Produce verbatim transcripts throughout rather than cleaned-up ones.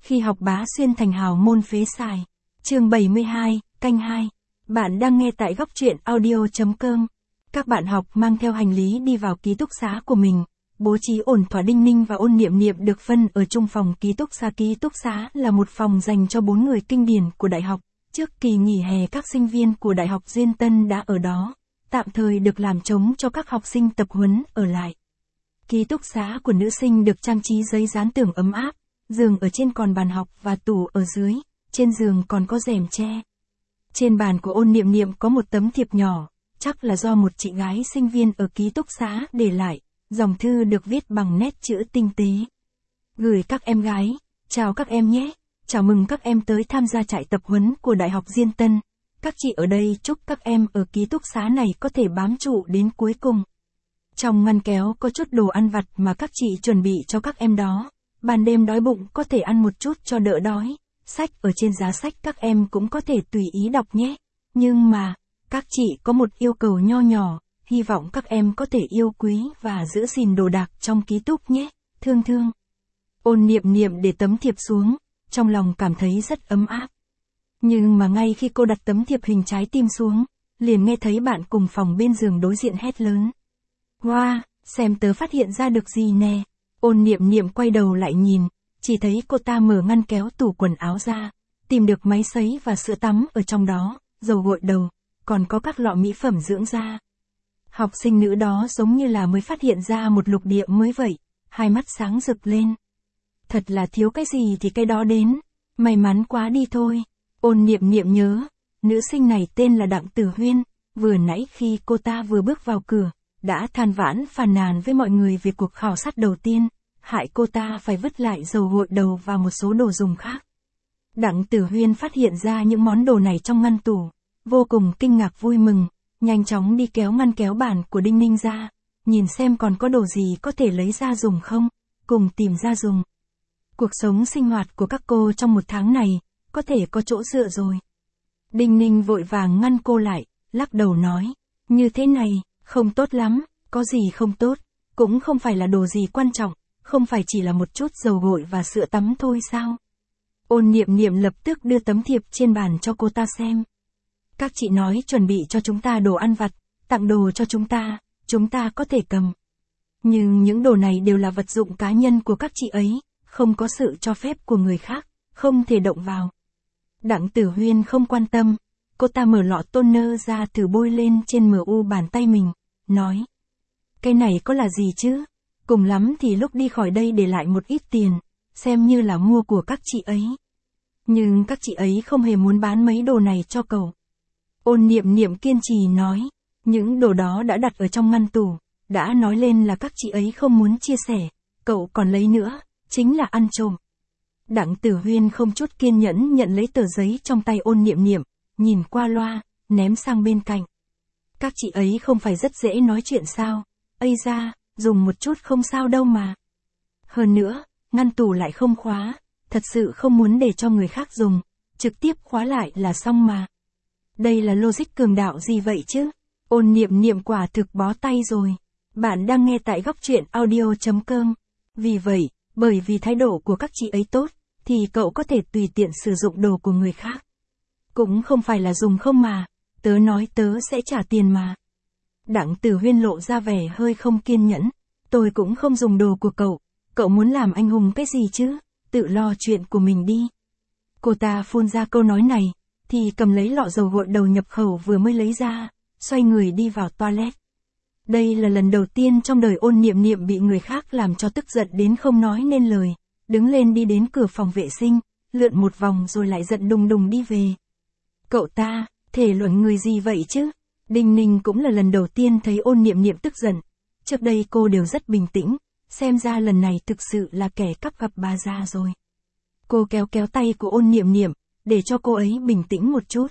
Khi học bá xuyên thành hào môn phế xài. Chương bảy mươi hai, canh hai. Bạn đang nghe tại góc truyện audio.com. Các bạn học mang theo hành lý đi vào ký túc xá của mình. Bố trí ổn thỏa. Đinh Ninh và Ôn Niệm Niệm được phân ở chung phòng ký túc xá. Ký túc xá là một phòng dành cho bốn người kinh điển của đại học. Trước kỳ nghỉ hè các sinh viên của Đại học Duyên Tân đã ở đó, tạm thời được làm trống cho các học sinh tập huấn ở lại. Ký túc xá của nữ sinh được trang trí giấy dán tường ấm áp, giường ở trên còn bàn học và tủ ở dưới, trên giường còn có rèm che. Trên bàn của Ôn Niệm Niệm có một tấm thiệp nhỏ, chắc là do một chị gái sinh viên ở ký túc xá để lại, dòng thư được viết bằng nét chữ tinh tế. Gửi các em gái, chào các em nhé, chào mừng các em tới tham gia trại tập huấn của Đại học Duyên Tân. Các chị ở đây chúc các em ở ký túc xá này có thể bám trụ đến cuối cùng. Trong ngăn kéo có chút đồ ăn vặt mà các chị chuẩn bị cho các em đó. Ban đêm đói bụng có thể ăn một chút cho đỡ đói. Sách ở trên giá sách các em cũng có thể tùy ý đọc nhé. Nhưng mà, các chị có một yêu cầu nho nhỏ, hy vọng các em có thể yêu quý và giữ gìn đồ đạc trong ký túc nhé. Thương thương. Ôn Niệm Niệm để tấm thiệp xuống, trong lòng cảm thấy rất ấm áp. Nhưng mà ngay khi cô đặt tấm thiệp hình trái tim xuống, liền nghe thấy bạn cùng phòng bên giường đối diện hét lớn. Wow, xem tớ phát hiện ra được gì nè. Ôn Niệm Niệm quay đầu lại nhìn, chỉ thấy cô ta mở ngăn kéo tủ quần áo ra, tìm được máy sấy và sữa tắm ở trong đó, dầu gội đầu, còn có các lọ mỹ phẩm dưỡng da. Học sinh nữ đó giống như là mới phát hiện ra một lục địa mới vậy, hai mắt sáng rực lên. Thật là thiếu cái gì thì cái đó đến, may mắn quá đi thôi. Ôn Niệm Niệm nhớ, nữ sinh này tên là Đặng Tử Huyên, vừa nãy khi cô ta vừa bước vào cửa, đã than vãn phàn nàn với mọi người về cuộc khảo sát đầu tiên, hại cô ta phải vứt lại dầu gội đầu và một số đồ dùng khác. Đặng Tử Huyên phát hiện ra những món đồ này trong ngăn tủ, vô cùng kinh ngạc vui mừng, nhanh chóng đi kéo ngăn kéo bàn của Đinh Ninh ra, nhìn xem còn có đồ gì có thể lấy ra dùng không, cùng tìm ra dùng. Cuộc sống sinh hoạt của các cô trong một tháng này, có thể có chỗ dựa rồi. Đinh Ninh vội vàng ngăn cô lại, lắc đầu nói, như thế này, không tốt lắm, có gì không tốt, cũng không phải là đồ gì quan trọng, không phải chỉ là một chút dầu gội và sữa tắm thôi sao? Ôn Niệm Niệm lập tức đưa tấm thiệp trên bàn cho cô ta xem. Các chị nói chuẩn bị cho chúng ta đồ ăn vặt, tặng đồ cho chúng ta, chúng ta có thể cầm. Nhưng những đồ này đều là vật dụng cá nhân của các chị ấy, không có sự cho phép của người khác, không thể động vào. Đặng Tử Huyên không quan tâm, cô ta mở lọ toner ra thử bôi lên trên mờ u bàn tay mình, nói. Cái này có là gì chứ? Cùng lắm thì lúc đi khỏi đây để lại một ít tiền, xem như là mua của các chị ấy. Nhưng các chị ấy không hề muốn bán mấy đồ này cho cậu. Ôn Niệm Niệm kiên trì nói, những đồ đó đã đặt ở trong ngăn tủ, đã nói lên là các chị ấy không muốn chia sẻ, cậu còn lấy nữa, chính là ăn trộm. Đặng Tử Huyên không chút kiên nhẫn nhận lấy tờ giấy trong tay Ôn Niệm Niệm, nhìn qua loa, ném sang bên cạnh. Các chị ấy không phải rất dễ nói chuyện sao? Ây da, dùng một chút không sao đâu mà. Hơn nữa, ngăn tủ lại không khóa, thật sự không muốn để cho người khác dùng, trực tiếp khóa lại là xong mà. Đây là logic cường đạo gì vậy chứ? Ôn Niệm Niệm quả thực bó tay rồi. Bạn đang nghe tại góc truyện audio.com. Vì vậy, bởi vì thái độ của các chị ấy tốt, thì cậu có thể tùy tiện sử dụng đồ của người khác. Cũng không phải là dùng không mà, tớ nói tớ sẽ trả tiền mà. Đặng Tử Huyên lộ ra vẻ hơi không kiên nhẫn, tôi cũng không dùng đồ của cậu, cậu muốn làm anh hùng cái gì chứ, tự lo chuyện của mình đi. Cô ta phun ra câu nói này, thì cầm lấy lọ dầu gội đầu nhập khẩu vừa mới lấy ra, xoay người đi vào toilet. Đây là lần đầu tiên trong đời Ôn Niệm Niệm bị người khác làm cho tức giận đến không nói nên lời, đứng lên đi đến cửa phòng vệ sinh, lượn một vòng rồi lại giận đùng đùng đi về. Cậu ta, thể luận người gì vậy chứ? Đinh Ninh cũng là lần đầu tiên thấy Ôn Niệm Niệm tức giận, trước đây cô đều rất bình tĩnh, xem ra lần này thực sự là kẻ cắp gặp bà già rồi. Cô kéo kéo tay của Ôn Niệm Niệm, để cho cô ấy bình tĩnh một chút.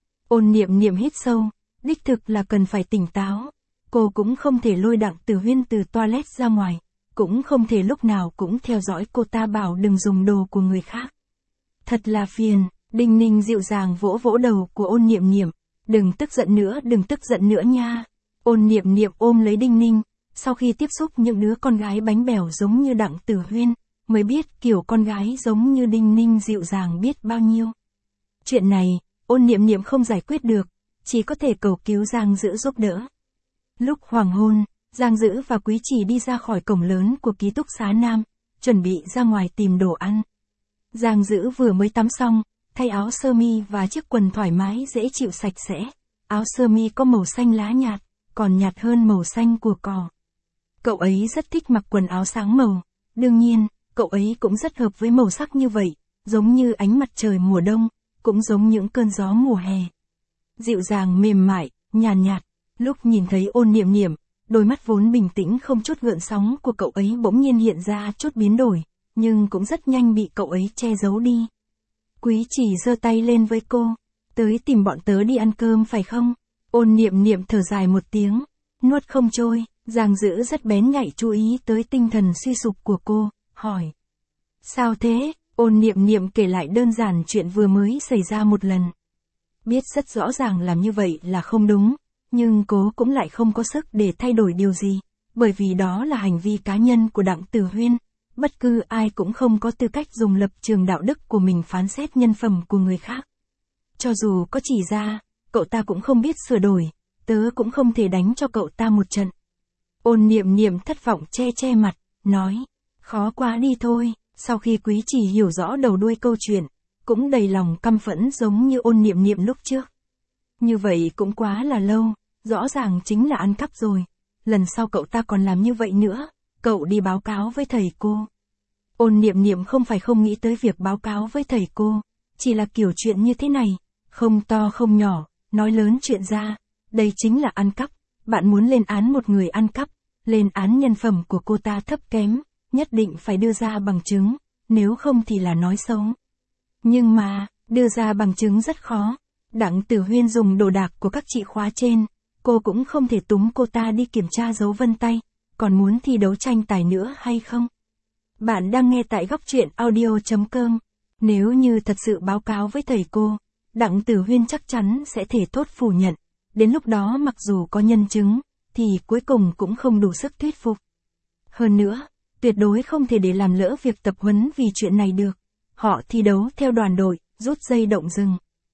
Ôn Niệm Niệm hít sâu, đích thực là cần phải tỉnh táo. Cô cũng không thể lôi Đặng Tử Huyên từ toilet ra ngoài, cũng không thể lúc nào cũng theo dõi cô ta bảo đừng dùng đồ của người khác. Thật là phiền. Đinh Ninh dịu dàng vỗ vỗ đầu của Ôn Niệm Niệm, đừng tức giận nữa, đừng tức giận nữa nha. Ôn Niệm Niệm ôm lấy Đinh Ninh, sau khi tiếp xúc những đứa con gái bánh bèo giống như Đặng Tử Huyên, mới biết kiểu con gái giống như Đinh Ninh dịu dàng biết bao nhiêu. Chuyện này, Ôn Niệm Niệm không giải quyết được, chỉ có thể cầu cứu Giang Dữ giúp đỡ. Lúc hoàng hôn, Giang Dữ và Quý Chỉ đi ra khỏi cổng lớn của ký túc xá Nam, chuẩn bị ra ngoài tìm đồ ăn. Giang Dữ vừa mới tắm xong, thay áo sơ mi và chiếc quần thoải mái dễ chịu sạch sẽ. Áo sơ mi có màu xanh lá nhạt, còn nhạt hơn màu xanh của cỏ. Cậu ấy rất thích mặc quần áo sáng màu, đương nhiên, cậu ấy cũng rất hợp với màu sắc như vậy, giống như ánh mặt trời mùa đông, cũng giống những cơn gió mùa hè. Dịu dàng mềm mại, nhàn nhạt, lúc nhìn thấy Ôn Niệm Niệm, đôi mắt vốn bình tĩnh không chút gợn sóng của cậu ấy bỗng nhiên hiện ra chút biến đổi, nhưng cũng rất nhanh bị cậu ấy che giấu đi. Quý Chỉ giơ tay lên với cô, tới tìm bọn tớ đi ăn cơm phải không? Ôn Niệm Niệm thở dài một tiếng, nuốt không trôi. Giang Dữ rất bén nhạy chú ý tới tinh thần suy sụp của cô, hỏi. Sao thế? Ôn Niệm Niệm kể lại đơn giản chuyện vừa mới xảy ra một lần. Biết rất rõ ràng làm như vậy là không đúng, nhưng cô cũng lại không có sức để thay đổi điều gì, bởi vì đó là hành vi cá nhân của Đặng Tử Huyên. Bất cứ ai cũng không có tư cách dùng lập trường đạo đức của mình phán xét nhân phẩm của người khác. Cho dù có chỉ ra, cậu ta cũng không biết sửa đổi, tớ cũng không thể đánh cho cậu ta một trận. Ôn Niệm Niệm thất vọng che che mặt, nói, khó quá đi thôi. Sau khi Quý Chỉ hiểu rõ đầu đuôi câu chuyện, cũng đầy lòng căm phẫn giống như Ôn Niệm Niệm lúc trước. Như vậy cũng quá là lâu, rõ ràng chính là ăn cắp rồi. Lần sau cậu ta còn làm như vậy nữa, cậu đi báo cáo với thầy cô. Ôn Niệm Niệm không phải không nghĩ tới việc báo cáo với thầy cô, chỉ là kiểu chuyện như thế này, không to không nhỏ, nói lớn chuyện ra, đây chính là ăn cắp. Bạn muốn lên án một người ăn cắp, lên án nhân phẩm của cô ta thấp kém, nhất định phải đưa ra bằng chứng, nếu không thì là nói xấu. Nhưng mà, đưa ra bằng chứng rất khó. Đặng Tử Huyên dùng đồ đạc của các chị khóa trên, cô cũng không thể túm cô ta đi kiểm tra dấu vân tay, còn muốn thi đấu tranh tài nữa hay không? Bạn đang nghe tại góc truyện audio chấm com. Nếu như thật sự báo cáo với thầy cô, Đặng Tử Huyên chắc chắn sẽ thể thốt phủ nhận. Đến lúc đó mặc dù có nhân chứng, thì cuối cùng cũng không đủ sức thuyết phục. Hơn nữa, tuyệt đối không thể để làm lỡ việc tập huấn vì chuyện này được. Họ thi đấu theo đoàn đội, rút dây động rừng.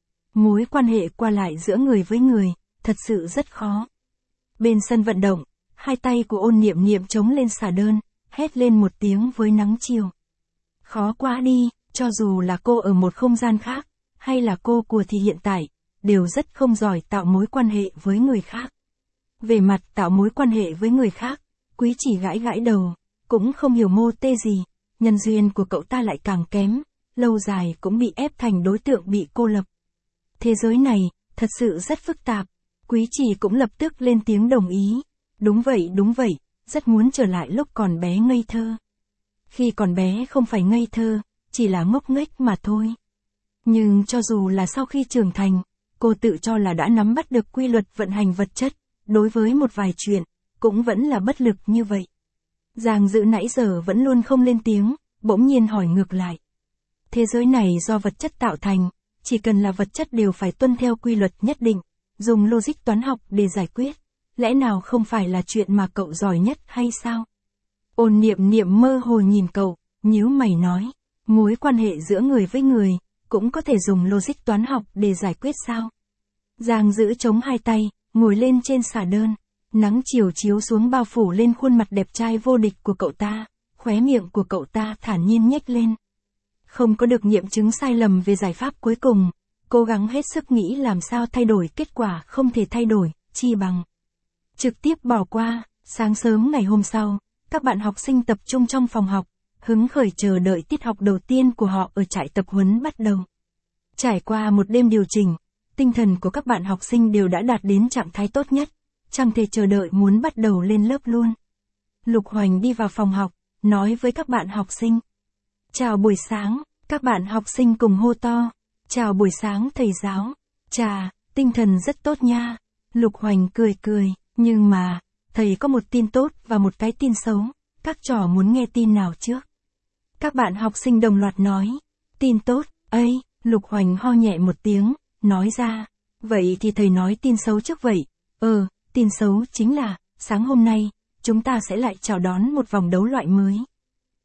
Mối quan hệ qua lại giữa người với người, thật sự rất khó. Bên sân vận động, hai tay của Ôn Niệm Niệm chống lên xà đơn, hét lên một tiếng với nắng chiều. Khó quá đi, cho dù là cô ở một không gian khác, hay là cô của thì hiện tại, đều rất không giỏi tạo mối quan hệ với người khác. Về mặt tạo mối quan hệ với người khác, Quý Chỉ gãi gãi đầu, cũng không hiểu mô tê gì, nhân duyên của cậu ta lại càng kém, lâu dài cũng bị ép thành đối tượng bị cô lập. Thế giới này, thật sự rất phức tạp. Quý Chỉ cũng lập tức lên tiếng đồng ý. Đúng vậy đúng vậy, rất muốn trở lại lúc còn bé ngây thơ. Khi còn bé không phải ngây thơ, chỉ là ngốc nghếch mà thôi. Nhưng cho dù là sau khi trưởng thành, cô tự cho là đã nắm bắt được quy luật vận hành vật chất, đối với một vài chuyện, cũng vẫn là bất lực như vậy. Giang Dữ nãy giờ vẫn luôn không lên tiếng, bỗng nhiên hỏi ngược lại. Thế giới này do vật chất tạo thành, chỉ cần là vật chất đều phải tuân theo quy luật nhất định, dùng logic toán học để giải quyết, lẽ nào không phải là chuyện mà cậu giỏi nhất hay sao? Ôn Niệm Niệm mơ hồ nhìn cậu, nhíu mày nói, mối quan hệ giữa người với người, cũng có thể dùng logic toán học để giải quyết sao? Giang Dữ chống hai tay, ngồi lên trên xà đơn, nắng chiều chiếu xuống bao phủ lên khuôn mặt đẹp trai vô địch của cậu ta, khóe miệng của cậu ta thản nhiên nhếch lên. Không có được nghiệm chứng sai lầm về giải pháp cuối cùng, cố gắng hết sức nghĩ làm sao thay đổi kết quả không thể thay đổi, chi bằng trực tiếp bỏ qua. Sáng sớm ngày hôm sau, các bạn học sinh tập trung trong phòng học, hứng khởi chờ đợi tiết học đầu tiên của họ ở trại tập huấn bắt đầu. Trải qua một đêm điều chỉnh, tinh thần của các bạn học sinh đều đã đạt đến trạng thái tốt nhất, chẳng thể chờ đợi muốn bắt đầu lên lớp luôn. Lục Hoành đi vào phòng học, nói với các bạn học sinh. Chào buổi sáng, các bạn học sinh cùng hô to. Chào buổi sáng thầy giáo. Chà, tinh thần rất tốt nha. Lục Hoành cười cười, nhưng mà, thầy có một tin tốt và một cái tin xấu, các trò muốn nghe tin nào trước? Các bạn học sinh đồng loạt nói. Tin tốt, ấy, Lục Hoành ho nhẹ một tiếng, nói ra. Vậy thì thầy nói tin xấu trước vậy. Ờ, tin xấu chính là, sáng hôm nay, chúng ta sẽ lại chào đón một vòng đấu loại mới.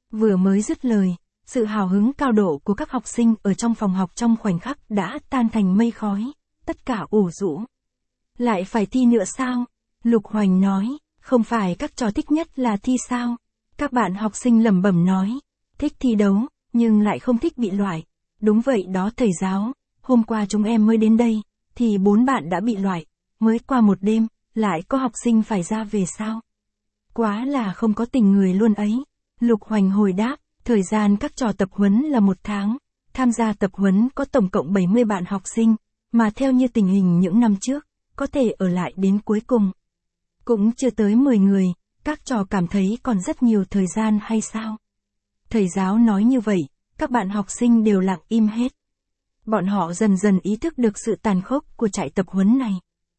Vừa mới dứt lời, sự hào hứng cao độ của các học sinh ở trong phòng học trong khoảnh khắc đã tan thành mây khói, tất cả ủ rũ. Lại phải thi nữa sao? Lục Hoành nói, không phải các trò thích nhất là thi sao? Các bạn học sinh lẩm bẩm nói, thích thi đấu, nhưng lại không thích bị loại. Đúng vậy đó thầy giáo, hôm qua chúng em mới đến đây, thì bốn bạn đã bị loại, mới qua một đêm, lại có học sinh phải ra về sao? Quá là không có tình người luôn ấy. Lục Hoành hồi đáp, thời gian các trò tập huấn là một tháng, tham gia tập huấn có tổng cộng bảy mươi bạn học sinh, mà theo như tình hình những năm trước, có thể ở lại đến cuối cùng. Cũng chưa tới mười người, các trò cảm thấy còn rất nhiều thời gian hay sao? Thầy giáo nói như vậy, các bạn học sinh đều lặng im hết. Bọn họ dần dần ý thức được sự tàn khốc của trại tập huấn này.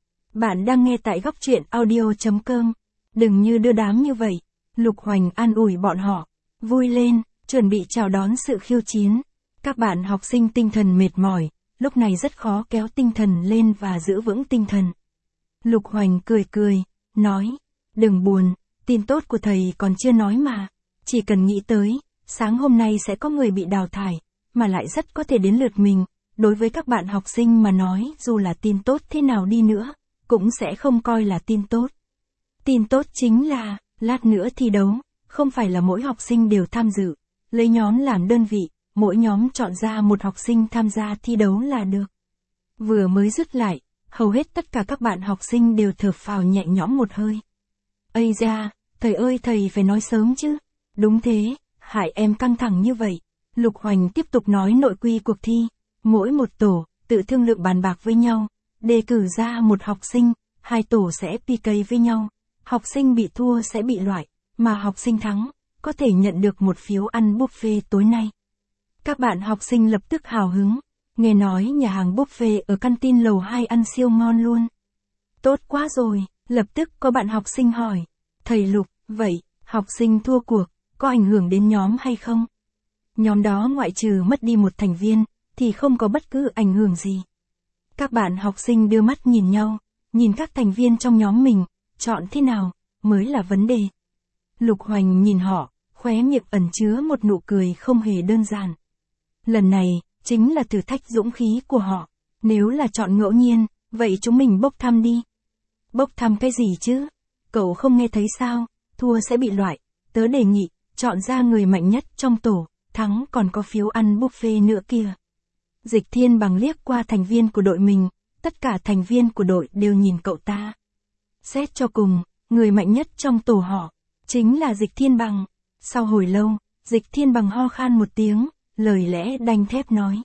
Bạn đang nghe tại góc truyện audio chấm com. Đừng như đưa đám như vậy. Lục Hoành an ủi bọn họ. Vui lên, chuẩn bị chào đón sự khiêu chiến. Các bạn học sinh tinh thần mệt mỏi, lúc này rất khó kéo tinh thần lên và giữ vững tinh thần. Lục Hoành cười cười, nói, đừng buồn, tin tốt của thầy còn chưa nói mà. Chỉ cần nghĩ tới, sáng hôm nay sẽ có người bị đào thải, mà lại rất có thể đến lượt mình. Đối với các bạn học sinh mà nói, dù là tin tốt thế nào đi nữa, cũng sẽ không coi là tin tốt. Tin tốt chính là, lát nữa thi đấu, không phải là mỗi học sinh đều tham dự, lấy nhóm làm đơn vị, mỗi nhóm chọn ra một học sinh tham gia thi đấu là được. Vừa mới dứt lại, hầu hết tất cả các bạn học sinh đều thở phào nhẹ nhõm một hơi. Ây da, thầy ơi thầy phải nói sớm chứ. Đúng thế, hại em căng thẳng như vậy. Lục Hoành tiếp tục nói nội quy cuộc thi. Mỗi một tổ, tự thương lượng bàn bạc với nhau, đề cử ra một học sinh, hai tổ sẽ pê ca với nhau. Học sinh bị thua sẽ bị loại, mà học sinh thắng, có thể nhận được một phiếu ăn buffet tối nay. Các bạn học sinh lập tức hào hứng, nghe nói nhà hàng buffet ở căn tin lầu hai ăn siêu ngon luôn. Tốt quá rồi, lập tức có bạn học sinh hỏi, thầy Lục, vậy, học sinh thua cuộc, có ảnh hưởng đến nhóm hay không? Nhóm đó ngoại trừ mất đi một thành viên, thì không có bất cứ ảnh hưởng gì. Các bạn học sinh đưa mắt nhìn nhau, nhìn các thành viên trong nhóm mình, chọn thế nào, mới là vấn đề. Lục Hoành nhìn họ, khóe miệng ẩn chứa một nụ cười không hề đơn giản. Lần này, chính là thử thách dũng khí của họ. Nếu là chọn ngẫu nhiên, vậy chúng mình bốc thăm đi. Bốc thăm cái gì chứ? Cậu không nghe thấy sao? Thua sẽ bị loại. Tớ đề nghị, chọn ra người mạnh nhất trong tổ, thắng còn có phiếu ăn buffet nữa kìa. Dịch Thiên Bằng liếc qua thành viên của đội mình, tất cả thành viên của đội đều nhìn cậu ta. Xét cho cùng, người mạnh nhất trong tổ họ, chính là Dịch Thiên Bằng. Sau hồi lâu, Dịch Thiên Bằng ho khan một tiếng, lời lẽ đanh thép nói.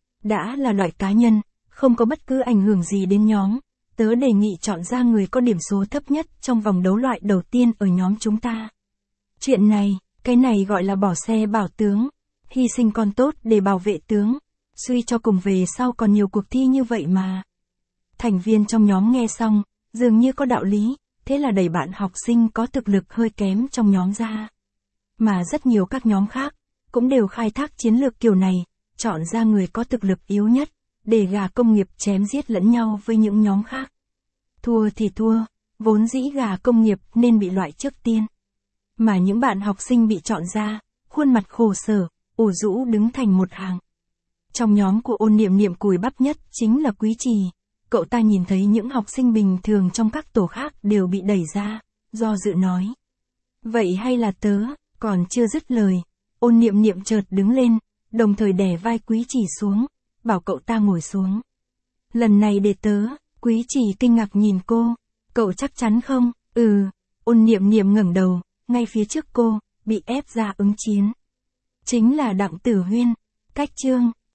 Đã là loại cá nhân, không có bất cứ ảnh hưởng gì đến nhóm, tớ đề nghị chọn ra người có điểm số thấp nhất trong vòng đấu loại đầu tiên ở nhóm chúng ta. Chuyện này, cái này gọi là bỏ xe bảo tướng, hy sinh con tốt để bảo vệ tướng, suy cho cùng về sau còn nhiều cuộc thi như vậy mà. Thành viên trong nhóm nghe xong, dường như có đạo lý, thế là đẩy bạn học sinh có thực lực hơi kém trong nhóm ra. Mà rất nhiều các nhóm khác, cũng đều khai thác chiến lược kiểu này, chọn ra người có thực lực yếu nhất, để gà công nghiệp chém giết lẫn nhau với những nhóm khác. Thua thì thua, vốn dĩ gà công nghiệp nên bị loại trước tiên. Mà những bạn học sinh bị chọn ra, khuôn mặt khổ sở, ủ rũ đứng thành một hàng. Trong nhóm của Ôn Niệm Niệm cùi bắp nhất chính là Quý Trì. Cậu ta nhìn thấy những học sinh bình thường trong các tổ khác đều bị đẩy ra, do dự nói. Vậy hay là tớ, còn chưa dứt lời, Ôn Niệm Niệm chợt đứng lên, đồng thời đè vai Quý Trì xuống, bảo cậu ta ngồi xuống. Lần này để tớ, Quý Trì kinh ngạc nhìn cô, cậu chắc chắn không? Ừ, Ôn Niệm Niệm ngẩng đầu, ngay phía trước cô, bị ép ra ứng chiến. Chính là Đặng Tử Huyên, cách chương.